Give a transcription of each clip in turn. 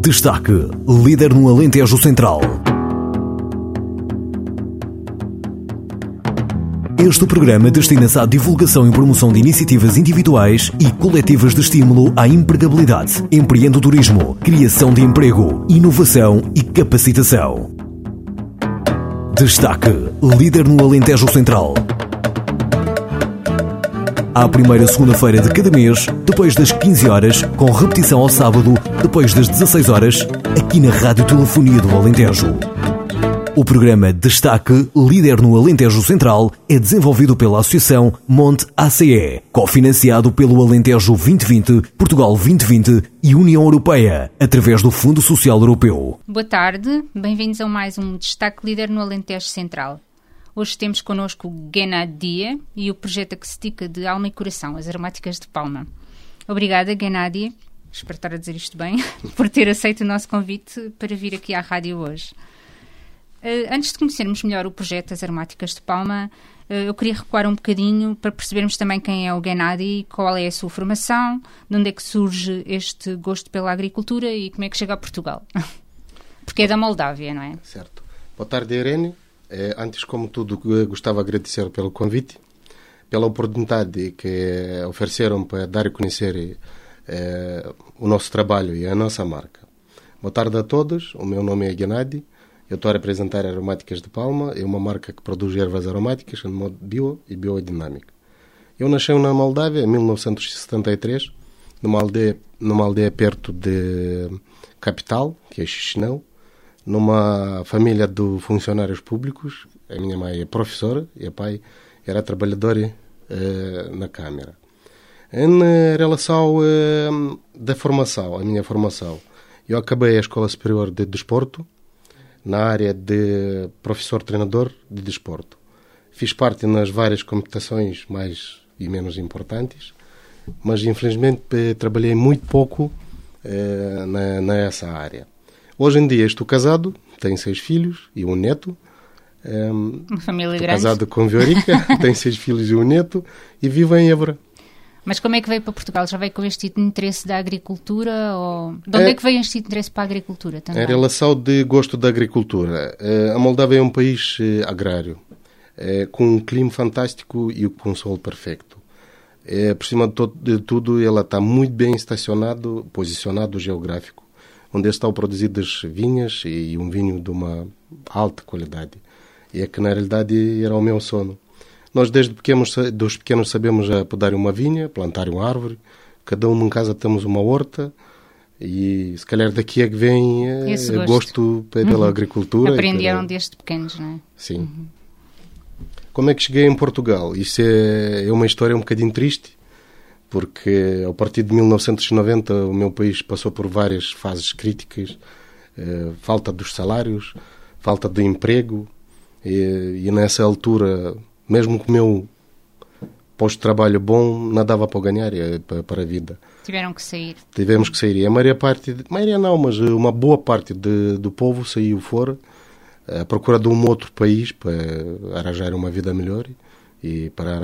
Destaque, líder no Alentejo Central. Este programa destina-se à divulgação e promoção de iniciativas individuais e coletivas de estímulo à empregabilidade, empreendedorismo, criação de emprego, inovação e capacitação. Destaque, líder no Alentejo Central. À primeira segunda-feira de cada mês, depois das 15 horas, com repetição ao sábado, depois das 16 horas, aqui na Rádio Telefonia do Alentejo. O programa Destaque, líder no Alentejo Central, é desenvolvido pela Associação Monte ACE, cofinanciado pelo Alentejo 2020, Portugal 2020 e União Europeia, através do Fundo Social Europeu. Boa tarde, bem-vindos a mais um Destaque, líder no Alentejo Central. Hoje temos connosco o Gennady Dia e o projeto Acústica de Alma e Coração, as Aromáticas de Palma. Obrigada, Gennady, espero estar a dizer isto bem, por ter aceito o nosso convite para vir aqui à rádio hoje. Antes de conhecermos melhor o projeto As Aromáticas de Palma, eu queria recuar um bocadinho para percebermos também quem é o Gennady, qual é a sua formação, de onde é que surge este gosto pela agricultura e como é que chega a Portugal. Porque é da Moldávia, não é? Certo. Boa tarde, Irene. Antes, como tudo, gostava de agradecer pelo convite, pela oportunidade que ofereceram para dar a conhecer o nosso trabalho e a nossa marca. Boa tarde a todos, o meu nome é Gennady, eu estou a representar a Aromáticas de Palma, é uma marca que produz ervas aromáticas em modo bio e biodinâmico. Eu nasci na Moldávia em 1973, numa aldeia perto de capital, que é Chisinau, numa família de funcionários públicos. A minha mãe é professora e o pai era trabalhador na Câmara. Em relação da formação, a minha formação, eu acabei a Escola Superior de Desporto na área de professor-treinador de desporto. Fiz parte nas várias competições mais e menos importantes, mas infelizmente trabalhei muito pouco nessa área. Hoje em dia estou casado, tenho 6 filhos e um neto. Uma família estou grande. Casado com Viorica, tenho 6 filhos e um neto e vivo em Évora. Mas como é que veio para Portugal? Já veio com este interesse da agricultura? Ou... De onde é que veio este interesse para a agricultura também? Em relação de gosto da agricultura, a Moldávia é um país agrário, com um clima fantástico e com um sol perfeito. Por cima de tudo, ela está muito bem posicionado geográfico, onde estão produzidas vinhas e um vinho de uma alta qualidade. E é que, na realidade, era o meu sonho. Nós, desde pequenos, sabemos podar uma vinha, plantar uma árvore. Cada um em casa temos uma horta. E, se calhar, daqui é que vem gosto pela agricultura. Aprenderam desde pequenos, não é? Sim. Uhum. Como é que cheguei em Portugal? Isso é uma história um bocadinho triste, porque, a partir de 1990, o meu país passou por várias fases críticas. Falta dos salários, falta de emprego. E nessa altura, mesmo com o meu posto de trabalho bom, não dava para ganhar para a vida. Tiveram que sair. Tivemos que sair. E mas uma boa parte do povo saiu fora, à procura de um outro país para arranjar uma vida melhor e para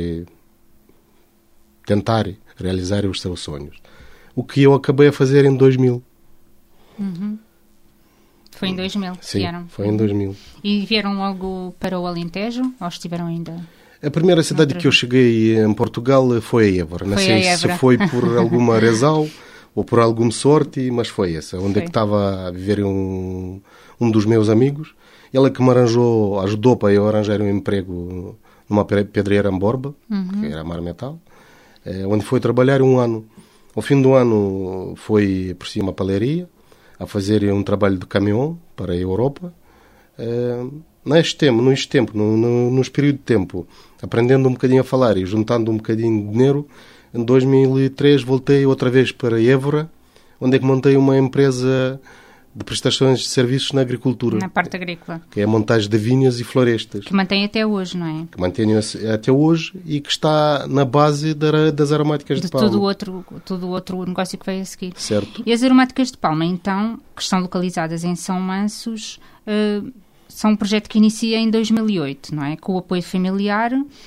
tentar realizar os seus sonhos. O que eu acabei a fazer em 2000. Uhum. Foi em 2000 que Sim, vieram? Foi em 2000. E vieram logo para o Alentejo ou estiveram ainda? A primeira cidade que eu cheguei em Portugal foi a Évora. Não sei se foi por alguma razão ou por alguma sorte, mas foi essa. Onde é que estava a viver um dos meus amigos. Ele que me ajudou para eu arranjar um emprego numa pedreira em Borba, que era Mar Metal, onde foi trabalhar um ano. Ao fim do ano foi por cima uma paleria, a fazer um trabalho de caminhão para a Europa. Neste tempo, nos períodos de tempo, aprendendo um bocadinho a falar e juntando um bocadinho de dinheiro, em 2003 voltei outra vez para Évora, onde é que montei uma empresa de prestações de serviços na agricultura. Na parte agrícola. Que é a montagem de vinhas e florestas. Que mantém até hoje, não é? Que mantém até hoje e que está na base das aromáticas de Palma. Todo o outro negócio que veio a seguir. Certo. E as aromáticas de Palma, então, que estão localizadas em São Mansos, são um projeto que inicia em 2008, não é? Com o apoio familiar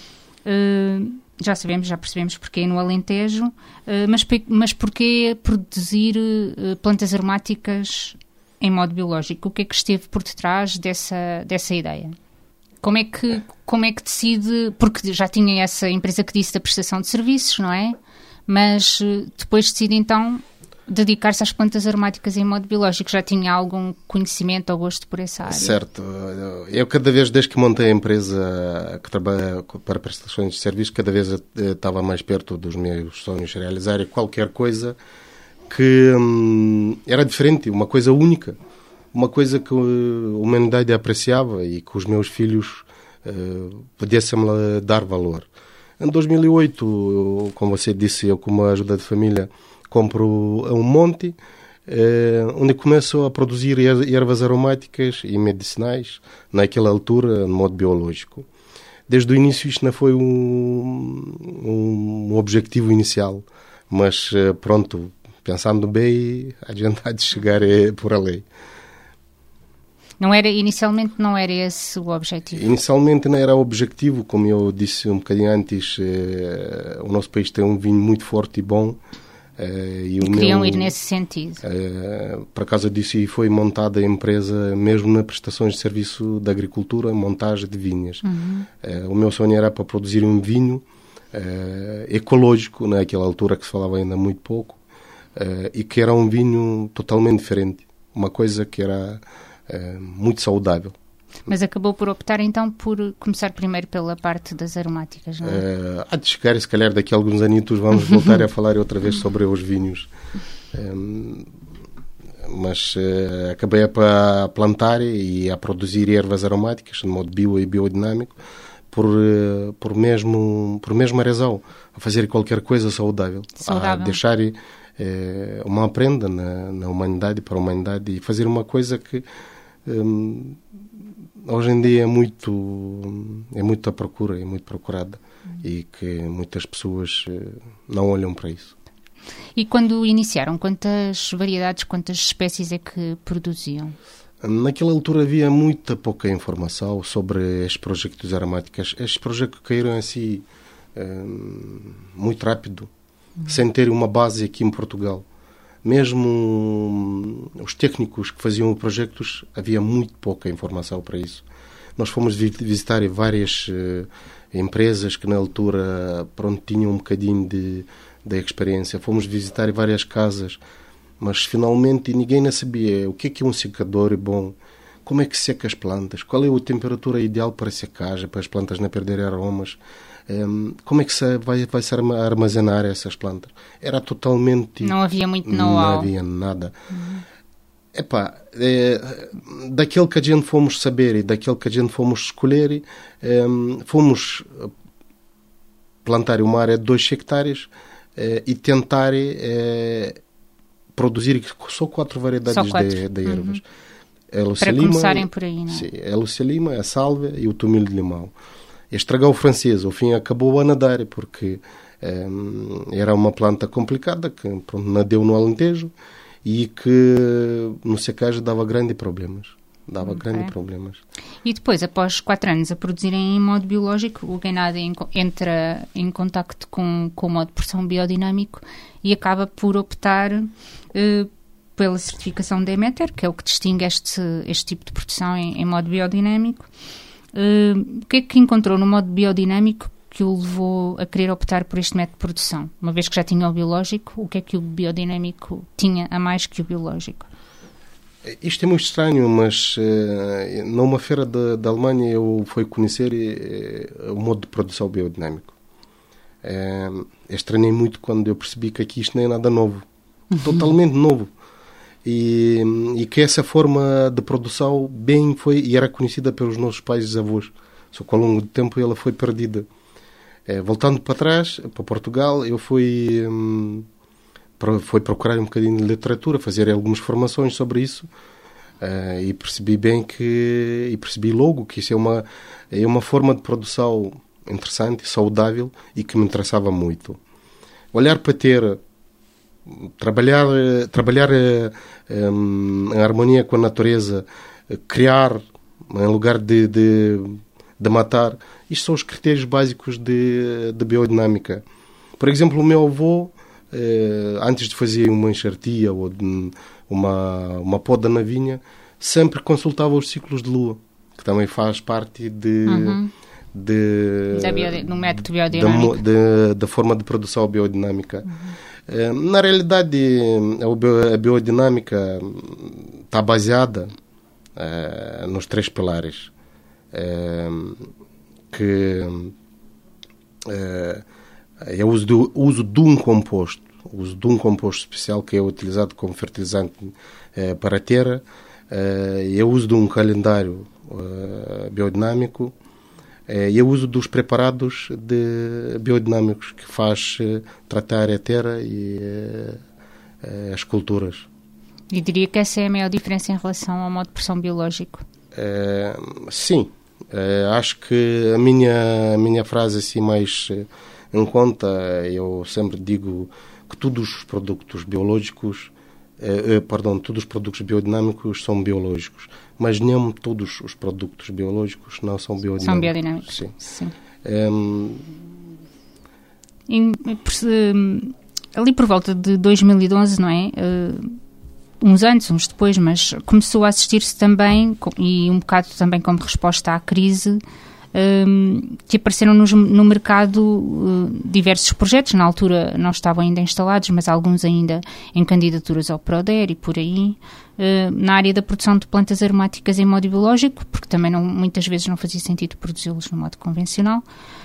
Já sabemos, já percebemos porque no Alentejo, mas porquê produzir plantas aromáticas em modo biológico? O que é que esteve por detrás dessa ideia? Como é que decide, porque já tinha essa empresa que disse da prestação de serviços, não é? Mas depois decide então dedicar-se às plantas aromáticas em modo biológico. Já tinha algum conhecimento ou gosto por essa área? Certo. Eu cada vez, desde que montei a empresa que trabalha para prestações de serviços, cada vez estava mais perto dos meus sonhos realizar qualquer coisa que era diferente, uma coisa única, uma coisa que a humanidade apreciava e que os meus filhos pudessem dar valor. Em 2008, como você disse, eu como ajuda de família compro um monte, onde começo a produzir ervas aromáticas e medicinais, naquela altura, no modo biológico. Desde o início isto não foi um objetivo inicial, mas pronto, pensando bem, a gente há de chegar por ali. Inicialmente não era esse o objetivo? Inicialmente não era o objetivo, como eu disse um bocadinho antes, o nosso país tem um vinho muito forte e bom. E queriam ir nesse sentido. Por causa disso foi montada a empresa mesmo nas prestações de serviço da agricultura, montagem de vinhas. O meu sonho era para produzir um vinho ecológico, naquela altura que se falava ainda muito pouco, e que era um vinho totalmente diferente, uma coisa que era muito saudável. Mas acabou por optar então por começar primeiro pela parte das aromáticas, não é? Há de chegar, se calhar daqui a alguns anitos vamos voltar a falar outra vez sobre os vinhos. Mas acabei a plantar e a produzir ervas aromáticas de modo bio e biodinâmico por mesma razão, a fazer qualquer coisa saudável. A deixar uma prenda na humanidade, para a humanidade, e fazer uma coisa que hoje em dia é muito à procura, é muito procurada, e que muitas pessoas não olham para isso. E quando iniciaram, quantas variedades, quantas espécies é que produziam? Naquela altura havia muita pouca informação sobre estes projetos aromáticos. Estes projetos caíram assim muito rápido, sem ter uma base aqui em Portugal. Mesmo os técnicos que faziam projetos, havia muito pouca informação para isso. Nós fomos visitar várias empresas que na altura tinham um bocadinho de experiência. Fomos visitar várias casas, mas finalmente ninguém não sabia o que é um secador bom, como é que seca as plantas, qual é a temperatura ideal para secagem, para as plantas não perderem aromas, como é que vai-se armazenar essas plantas. Era totalmente... Não havia muito know-how. Não havia nada. Daquele que a gente fomos saber e daquele que a gente fomos escolher, fomos plantar uma área de 2 hectares e tentar produzir só 4 variedades de ervas. Para começarem por aí, não é? Sim, a Lúcia Lima, a Sálvia e o Tomilho de Limão. Estragar o francês, ao fim acabou a nadar, porque era uma planta complicada, que nadeu no Alentejo e que no secagem dava grandes problemas. E depois, após 4 anos a produzirem em modo biológico, o Guenade entra em contacto com o modo de produção biodinâmico e acaba por optar pela certificação da Demeter, que é o que distingue este tipo de produção em modo biodinâmico. O que é que encontrou no modo biodinâmico que o levou a querer optar por este método de produção? Uma vez que já tinha o biológico, o que é que o biodinâmico tinha a mais que o biológico? Isto é muito estranho, mas numa feira da Alemanha eu fui conhecer o modo de produção biodinâmico. Estranhei muito quando eu percebi que aqui isto não é nada novo, totalmente novo. E que essa forma de produção foi e era conhecida pelos nossos pais e avós, só que ao longo do tempo ela foi perdida. Voltando para trás, para Portugal, eu fui procurar um bocadinho de literatura, fazer algumas formações sobre isso, e percebi logo que isso é uma forma de produção interessante, saudável e que me interessava muito. Olhar para trabalhar em harmonia com a natureza, criar em lugar de de matar. Isto são os critérios básicos de biodinâmica. Por exemplo, o meu avô, antes de fazer uma enxertia ou uma poda na vinha, sempre consultava os ciclos de lua, que também faz parte do método biodinâmico. Da forma de produção biodinâmica. Na realidade, a biodinâmica está baseada nos 3 pilares, que é o uso de um composto, especial que é utilizado como fertilizante para a terra, é o uso de um calendário biodinâmico, e o uso dos preparados biodinâmicos que faz tratar a terra e as culturas. E diria que essa é a maior diferença em relação ao modo de produção biológico? Sim. Acho que a minha frase assim mais em conta, eu sempre digo que todos os produtos biológicos, todos os produtos biodinâmicos são biológicos, mas nem todos os produtos biológicos não são biodinâmicos. São biodinâmicos, sim. Ali por volta de 2012, não é? Uns antes, uns depois, mas começou a assistir-se também, e um bocado também como resposta à crise, que apareceram no mercado diversos projetos. Na altura não estavam ainda instalados, mas alguns ainda em candidaturas ao PRODER e por aí, na área da produção de plantas aromáticas em modo biológico, porque também muitas vezes não fazia sentido produzi-los no modo convencional.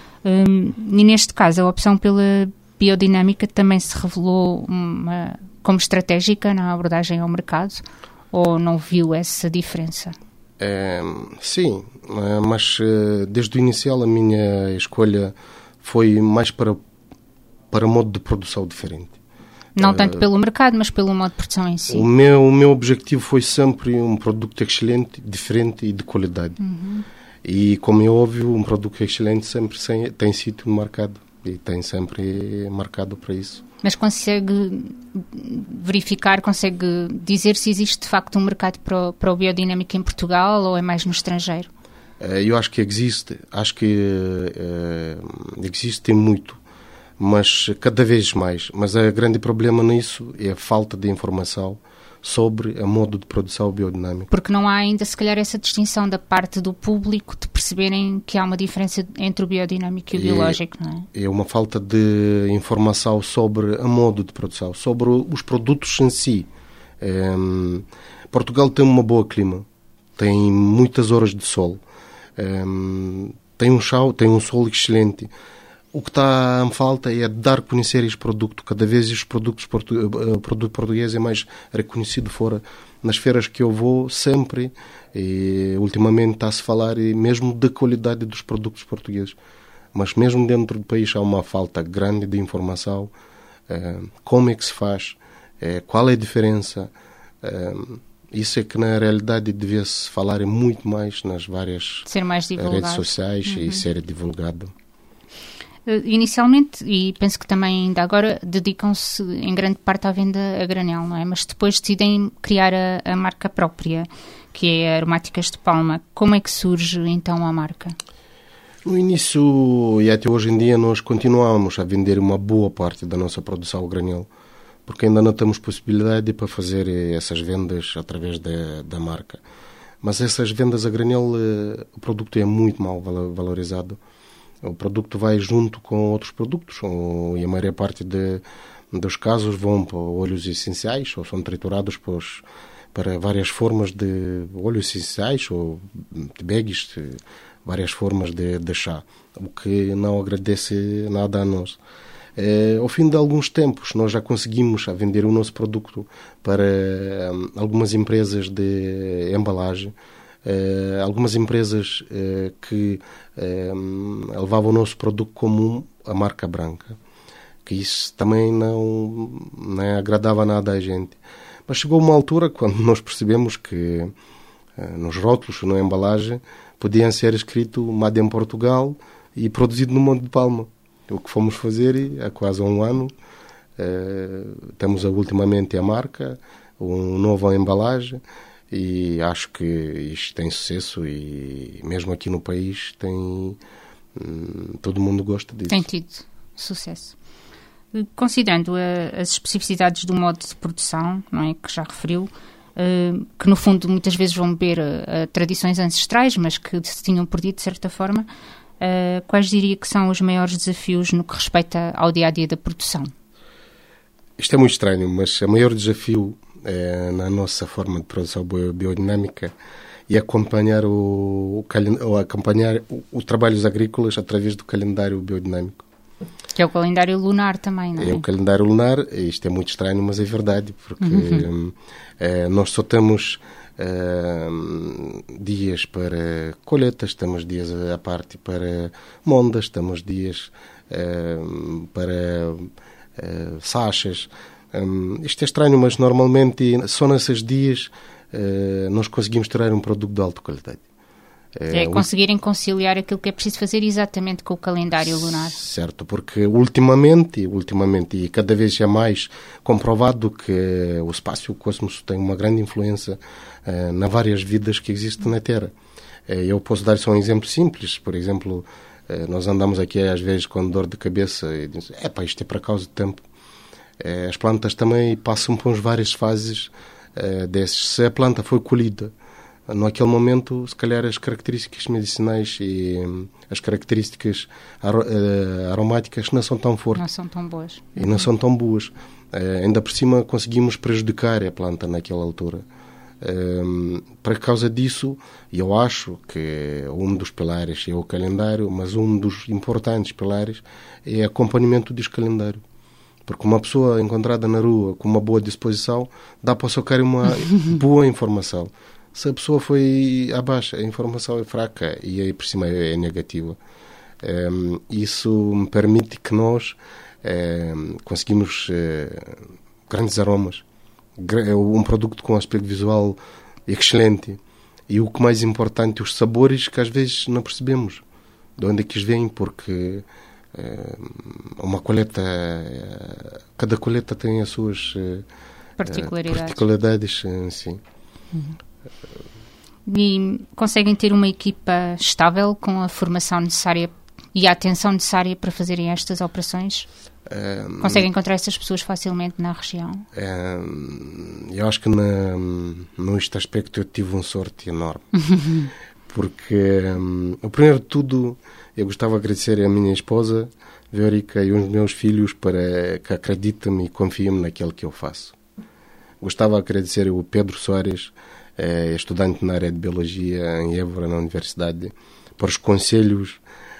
E neste caso a opção pela biodinâmica também se revelou como estratégica na abordagem ao mercado, ou não viu essa diferença? Sim, mas desde o inicial a minha escolha foi mais para modo de produção diferente. Não tanto pelo mercado, mas pelo modo de produção em si. O meu objetivo foi sempre um produto excelente, diferente e de qualidade. E, como é óbvio, um produto excelente sempre tem sítio no mercado e tem sempre marcado para isso. Mas consegue verificar, consegue dizer se existe de facto um mercado para o biodinâmico em Portugal ou é mais no estrangeiro? Eu acho que existe. Acho que existe, tem muito, mas cada vez mais. Mas o grande problema nisso é a falta de informação sobre o modo de produção biodinâmica. Porque não há ainda, se calhar, essa distinção da parte do público de perceberem que há uma diferença entre o biodinâmico e o biológico, não é? É uma falta de informação sobre o modo de produção, sobre os produtos em si. Portugal tem um bom clima, tem muitas horas de sol, tem um sol excelente. O que está em falta é dar a conhecer este produto. Cada vez os produtos portugueses é mais reconhecido fora. Nas feiras que eu vou, sempre, e ultimamente está-se a falar mesmo da qualidade dos produtos portugueses. Mas mesmo dentro do país há uma falta grande de informação. Como é que se faz? Qual é a diferença? Isso é que na realidade devia-se falar muito mais nas várias redes sociais e ser divulgado. Inicialmente, e penso que também ainda agora, dedicam-se em grande parte à venda a granel, não é? Mas depois decidem criar a marca própria, que é Aromáticas de Palma. Como é que surge então a marca? No início e até hoje em dia nós continuamos a vender uma boa parte da nossa produção a granel, porque ainda não temos possibilidade para fazer essas vendas através da marca. Mas essas vendas a granel, o produto é muito mal valorizado. O produto vai junto com outros produtos, e a maior parte dos casos vão para óleos essenciais, ou são triturados para várias formas de óleos essenciais, ou de bags, várias formas de chá, o que não agradece nada a nós. Ao fim de alguns tempos, nós já conseguimos vender o nosso produto para algumas empresas de embalagem, algumas empresas que levavam o nosso produto comum, a marca branca, que isso também não agradava nada a gente. Mas chegou uma altura quando nós percebemos que nos rótulos, na embalagem, podiam ser escrito Made em Portugal e produzido no Monte de Palma. O que fomos fazer há quase um ano. Temos ultimamente a marca, uma nova embalagem, e acho que isto tem sucesso e mesmo aqui no país todo mundo gosta disso. Tem tido sucesso. Considerando as especificidades do modo de produção, não é, que já referiu, que no fundo muitas vezes vão beber a tradições ancestrais, mas que se tinham perdido de certa forma, quais diria que são os maiores desafios no que respeita ao dia-a-dia da produção? Isto é muito estranho, mas o maior desafio na nossa forma de produção biodinâmica é acompanhar os trabalhos agrícolas através do calendário biodinâmico. Que é o calendário lunar também, não é? É o calendário lunar, isto é muito estranho, mas é verdade, porque nós só temos dias para colheitas, temos dias à parte para mondas, temos dias para sachas. Isto é estranho, mas normalmente só nesses dias nós conseguimos tirar um produto de alta qualidade. Conseguirem conciliar aquilo que é preciso fazer exatamente com o calendário lunar. Certo, porque ultimamente e cada vez é mais comprovado que o espaço e o cosmos têm uma grande influência nas várias vidas que existem na Terra. Eu posso dar só um exemplo simples. Por exemplo, nós andamos aqui às vezes com dor de cabeça e dizemos, isto é por causa do tempo. As plantas também passam por várias fases desses. Se a planta foi colhida naquele momento, se calhar as características medicinais e as características aromáticas não são tão fortes. Não são tão boas. E não são tão boas. Ainda por cima conseguimos prejudicar a planta naquela altura. Por causa disso, eu acho que um dos pilares é o calendário, mas um dos importantes pilares é o acompanhamento desse calendário. Porque uma pessoa encontrada na rua com uma boa disposição dá para socar uma boa informação. Se a pessoa foi abaixo, a informação é fraca e aí por cima é negativa. Isso me permite que nós conseguimos grandes aromas, um produto com aspecto visual excelente e o que mais importante, os sabores que às vezes não percebemos de onde é que eles vêm, porque uma colheita, cada colheita tem as suas particularidades sim. E conseguem ter uma equipa estável com a formação necessária e a atenção necessária para fazerem estas operações? Conseguem encontrar essas pessoas facilmente na região? Eu acho que neste aspecto eu tive uma sorte enorme. Porque, primeiro de tudo, eu gostava de agradecer à minha esposa, Viorica, e aos meus filhos para que acreditem e confiem naquilo que eu faço. Gostava de agradecer ao Pedro Soares, estudante na área de Biologia em Évora, na Universidade, por os conselhos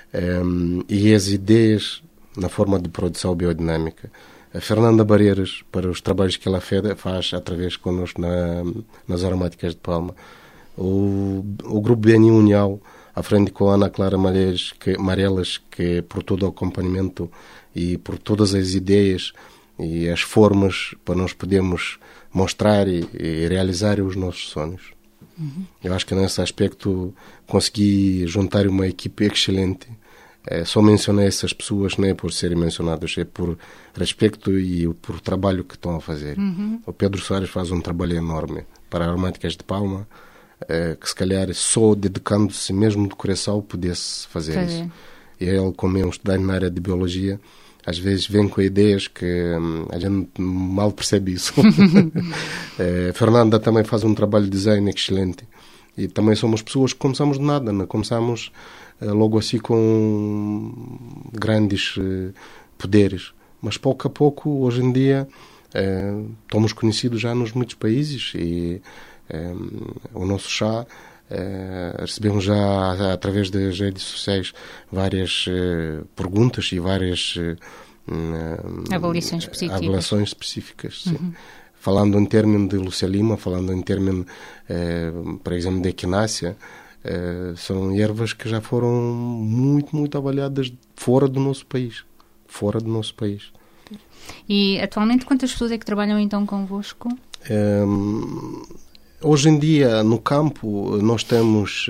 e as ideias na forma de produção biodinâmica. A Fernanda Barreiras, para os trabalhos que ela faz através connosco nas aromáticas de palma. O Grupo BNI União, à frente com a Ana Clara Marelas, que por todo o acompanhamento e por todas as ideias e as formas para nós podermos mostrar e realizar os nossos sonhos. Eu acho que nesse aspecto consegui juntar uma equipe excelente. Só mencionei essas pessoas não é por serem mencionadas, é por respeito e por trabalho que estão a fazer. O Pedro Soares faz um trabalho enorme para aromáticas de palma, que se calhar só dedicando-se mesmo de coração pudesse fazer isso. E ele, como é um estudante na área de Biologia, às vezes vem com ideias que a gente mal percebe isso. Fernanda também faz um trabalho de design excelente. E também somos pessoas que começamos de nada, não começamos logo assim com grandes poderes. Mas pouco a pouco, hoje em dia, estamos conhecidos já nos muitos países e o nosso chá, recebemos já através das redes sociais várias perguntas e várias avaliações específicas. Sim. Falando em termos de Lúcia Lima, falando em termos, por exemplo, de equinácea, são ervas que já foram muito, muito avaliadas fora do nosso país. E atualmente quantas pessoas é que trabalham então convosco? Hoje em dia, no campo, nós temos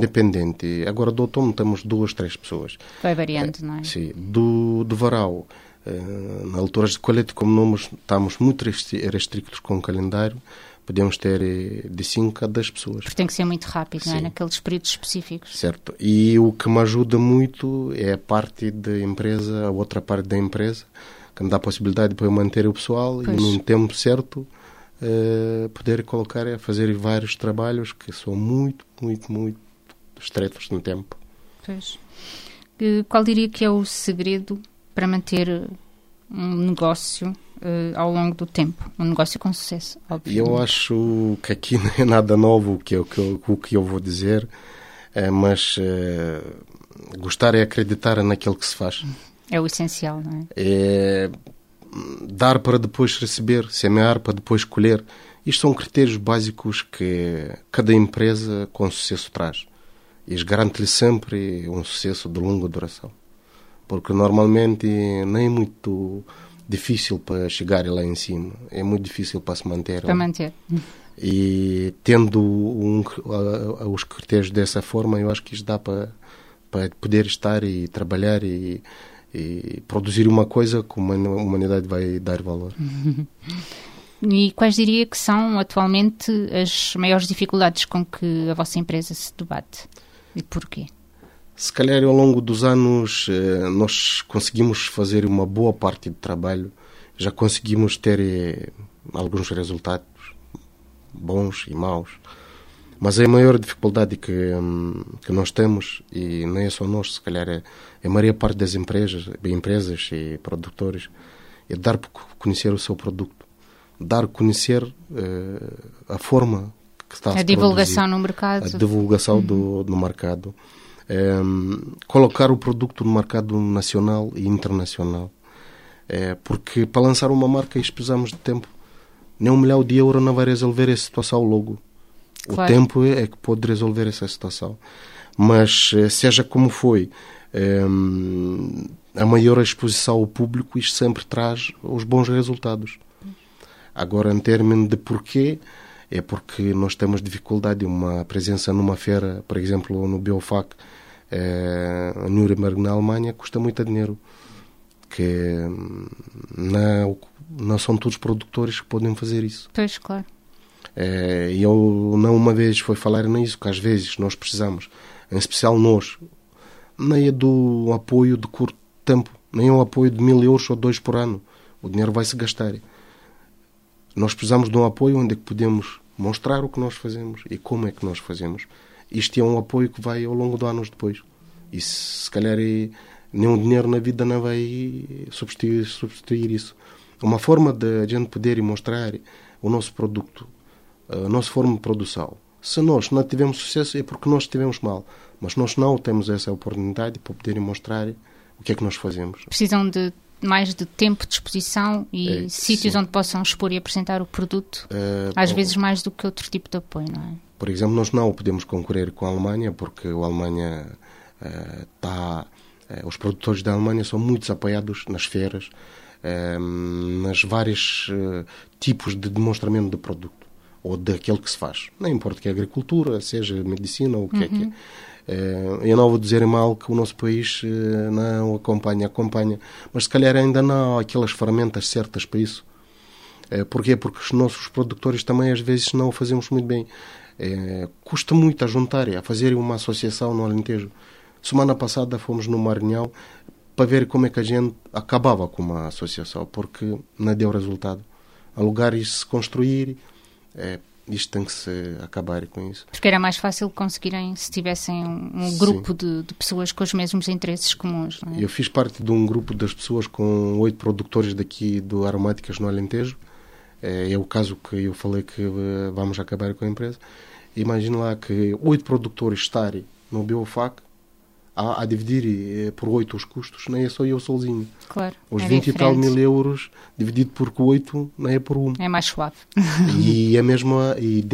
independente. Agora, do outono, temos 2, 3 pessoas. Vai variando, não é? Sim. Do varal, Na altura de colheita, como nós estamos muito restritos com o calendário, podemos ter de 5 a 10 pessoas. Porque tem que ser muito rápido, Sim. não é? Naqueles períodos específicos. Certo. E o que me ajuda muito é a parte da empresa, a outra parte da empresa, que me dá a possibilidade de eu manter o pessoal Pois. e, num tempo certo, poder fazer vários trabalhos que são muito, muito, muito estreitos no tempo. Pois. Qual diria que é o segredo para manter um negócio ao longo do tempo? Um negócio com sucesso, obviamente. Eu acho que aqui não é nada novo o que eu vou dizer, mas gostar é acreditar naquilo que se faz. É o essencial, não é? É dar para depois receber, semear para depois colher. Isto são critérios básicos que cada empresa com sucesso traz. E garante-lhe sempre um sucesso de longa duração. Porque normalmente não é muito difícil para chegar lá em cima. É muito difícil para se manter. Para manter. E tendo os critérios dessa forma, eu acho que isto dá para poder estar e trabalhar e produzir uma coisa que a humanidade vai dar valor. E quais diria que são atualmente as maiores dificuldades com que a vossa empresa se debate? E porquê? Se calhar ao longo dos anos nós conseguimos fazer uma boa parte de trabalho, já conseguimos ter alguns resultados bons e maus, mas a maior dificuldade que nós temos, e não é só nós, se calhar é a maior parte das empresas e produtores, é dar para conhecer o seu produto, dar a conhecer a forma que está a se divulgação produzir, no mercado. a divulgação do mercado. Colocar o produto no mercado nacional e internacional. Porque para lançar uma marca isto precisamos de tempo. Nem €1 milhão não vai resolver essa situação logo. Claro. O tempo é que pode resolver essa situação. Mas seja como foi, a maior exposição ao público isto sempre traz os bons resultados. Agora, em termos de porquê, é porque nós temos dificuldade de uma presença numa feira, por exemplo, no Biofac, a Nuremberg, na Alemanha, custa muito dinheiro. Que não são todos os produtores que podem fazer isso. Pois, claro. E eu não uma vez fui falar nisso, que às vezes nós precisamos, em especial nós, nem é do apoio de curto tempo, nem é o apoio de €1.000 ou 2 por ano. O dinheiro vai se gastar. Nós precisamos de um apoio onde é que podemos mostrar o que nós fazemos e como é que nós fazemos. Isto é um apoio que vai ao longo de anos depois. E se calhar nenhum dinheiro na vida não vai substituir isso. Uma forma de a gente poder mostrar o nosso produto, a nossa forma de produção. Se nós não tivemos sucesso é porque nós estivemos mal. Mas nós não temos essa oportunidade para poder mostrar o que é que nós fazemos. Precisam de mais de tempo de exposição e sítios sim. onde possam expor e apresentar o produto, às vezes mais do que outro tipo de apoio, não é? Por exemplo, nós não podemos concorrer com a Alemanha porque a Alemanha os produtores da Alemanha são muito apoiados nas feiras, nas vários tipos de demonstramento de produto ou daquilo que se faz. Não importa que é agricultura, seja medicina ou o que é que é. Eu não vou dizer mal que o nosso país não acompanha, mas se calhar ainda não há aquelas ferramentas certas para isso. Porquê? Porque os nossos produtores também às vezes não o fazemos muito bem. Custa muito a juntar, a fazer uma associação no Alentejo. Semana passada fomos numa reunião para ver como é que a gente acabava com uma associação, porque não deu resultado. Alugar e se construir, isto tem que se acabar com isso. Porque era mais fácil conseguirem se tivessem um grupo de pessoas com os mesmos interesses comuns, não é? Eu fiz parte de um grupo das pessoas com 8 produtores daqui do Aromáticas no Alentejo. É o caso que eu falei que vamos acabar com a empresa. Imagina lá que 8 produtores estarem no Biofac a dividir por 8 os custos, não é só eu sozinho. Claro. Os 20 e tal mil euros dividido por 8 não é por 1. É mais suave. E a mesma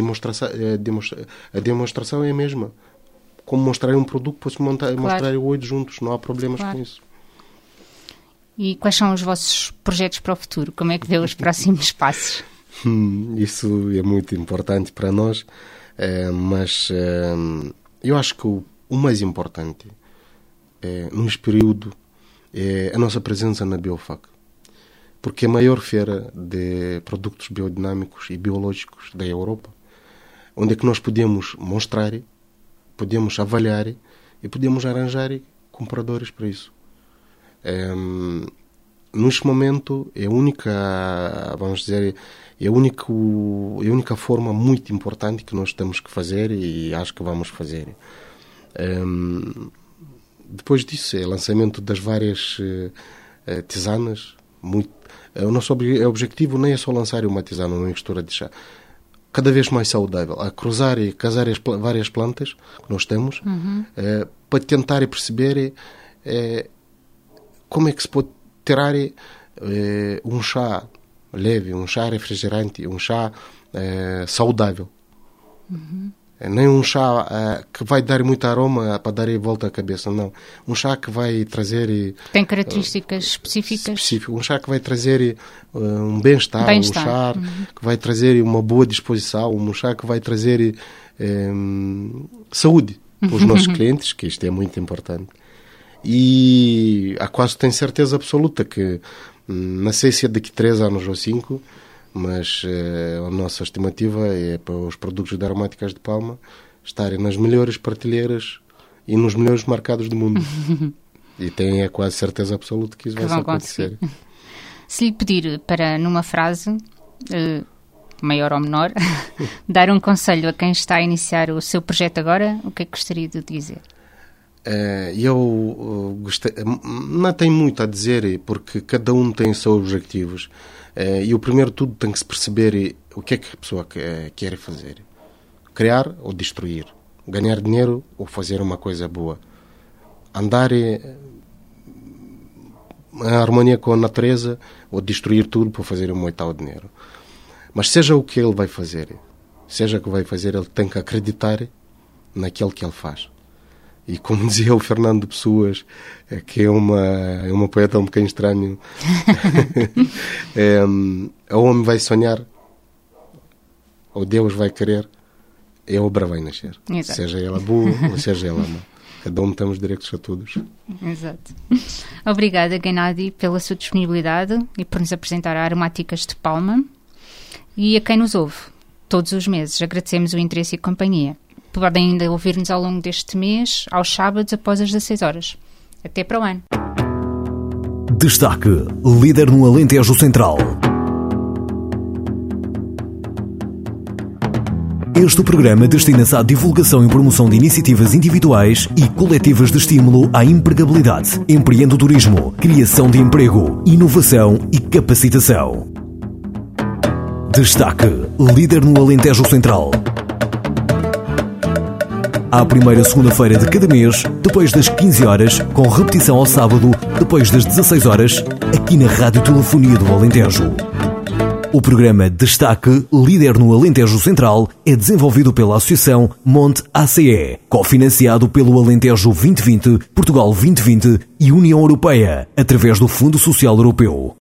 a demonstração é a mesma. Como mostrar um produto, posso mostrar 8 juntos, não há problemas com isso. E quais são os vossos projetos para o futuro? Como é que vê os próximos passos? Isso é muito importante para nós, mas eu acho que o mais importante neste período é a nossa presença na Biofac. porque é a maior feira de produtos biodinâmicos e biológicos da Europa, onde é que nós podemos mostrar, podemos avaliar e podemos arranjar compradores para isso. Neste momento é a única, vamos dizer, é a única forma muito importante que nós temos que fazer e acho que vamos fazer. Depois disso, é o lançamento das várias tisanas. O nosso objetivo não é só lançar uma tisana, uma mistura de chá, cada vez mais saudável, a cruzar e casar as várias plantas que nós temos, para tentar perceber como é que se pode tirar um chá leve, um chá refrigerante, um chá saudável. Nem um chá que vai dar muito aroma para dar volta à cabeça, não. Um chá que vai trazer... Tem características específicas? Um chá que vai trazer um bem-estar, um chá que vai trazer uma boa disposição, um chá que vai trazer saúde para os nossos clientes, que isto é muito importante. E há quase tenho certeza absoluta que, não sei se é daqui 3 anos ou 5, mas a nossa estimativa é para os produtos de aromáticas de palma estarem nas melhores prateleiras e nos melhores mercados do mundo. E tenho quase certeza absoluta que isso vai acontecer. Se lhe pedir para, numa frase, maior ou menor, dar um conselho a quem está a iniciar o seu projeto agora, o que é que gostaria de dizer? Eu não tenho muito a dizer, porque cada um tem os seus objetivos. E o primeiro de tudo tem que se perceber o que é que a pessoa quer fazer. Criar ou destruir. Ganhar dinheiro ou fazer uma coisa boa. Andar em harmonia com a natureza ou destruir tudo para fazer um muito dinheiro. Mas seja o que ele vai fazer, ele tem que acreditar naquilo que ele faz. E como dizia o Fernando Pessoas, que é uma poeta um bocadinho estranho, o homem vai sonhar, ou Deus vai querer, e a obra vai nascer. Exato. Seja ela boa ou seja ela má. Cada um temos direitos a todos. Exato. Obrigada, Gennady, pela sua disponibilidade e por nos apresentar a Aromáticas de Palma. E a quem nos ouve, todos os meses, agradecemos o interesse e companhia. Podem ainda ouvir-nos ao longo deste mês, aos sábados, após as 16 horas. Até para o ano. Destaque: líder no Alentejo Central. Este programa destina-se à divulgação e promoção de iniciativas individuais e coletivas de estímulo à empregabilidade, empreendedorismo, criação de emprego, inovação e capacitação. Destaque: líder no Alentejo Central. À primeira segunda-feira de cada mês, depois das 15 horas, com repetição ao sábado, depois das 16 horas, aqui na Rádio Telefonia do Alentejo. O programa Destaque, líder no Alentejo Central, é desenvolvido pela Associação Monte ACE, cofinanciado pelo Alentejo 2020, Portugal 2020 e União Europeia, através do Fundo Social Europeu.